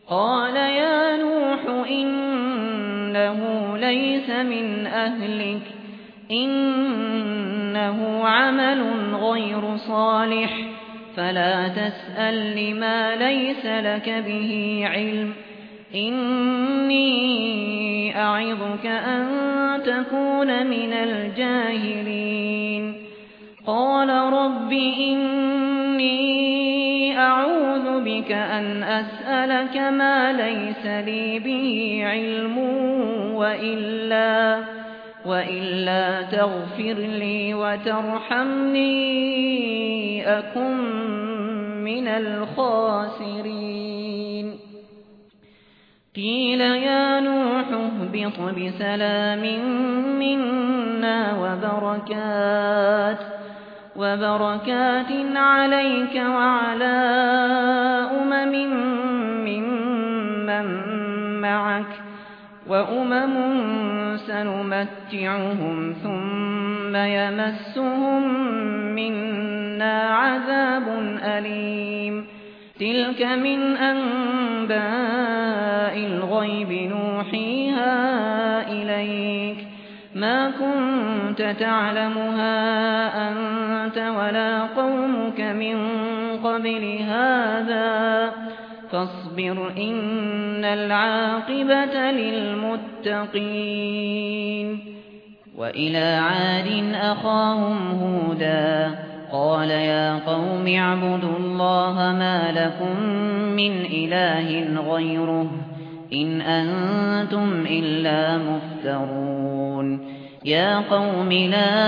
قال يا نوح إنه ليس من أهلك إنه عمل غير صالح فلا تسأل لما ليس لك به علم إني أعظك أن تكون من الجاهلين قال رب إني أعوذ بك أن أسألك ما ليس لي به علم وإلا تغفر لي وترحمني أكن من الخاسرين قيل يا نوح اهبط بسلام منا وبركات عليك وعلى ممن معك وأمم سنمتعهم ثم يمسهم منا عذاب أليم تلك من أنباء الغيب نوحيها إليك ما كنت تعلمها أنت ولا قومك من قبل هذا فاصبر إن العاقبة للمتقين وإلى عاد أخاهم هودا قال يا قوم اعبدوا الله ما لكم من إله غيره إن أنتم إلا مفترون يا قوم لا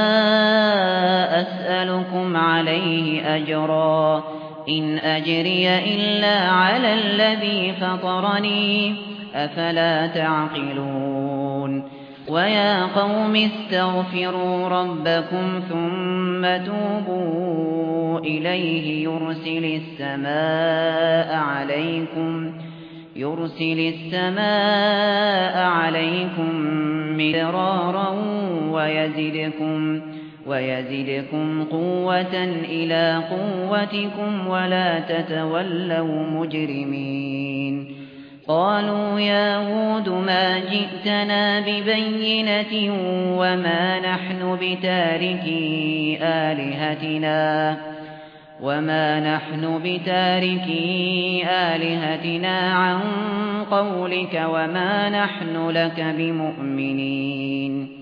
أسألكم عليه أجرا إن أجري إلا على الذي فطرني أفلا تعقلون ويا قوم استغفروا ربكم ثم توبوا إليه يرسل السماء عليكم مدرارا ويزدكم قوة إلى قوتكم ولا تتولوا مجرمين قالوا يا هود ما جئتنا ببينة وما نحن بتاركي آلهتنا عن قولك وما نحن لك بمؤمنين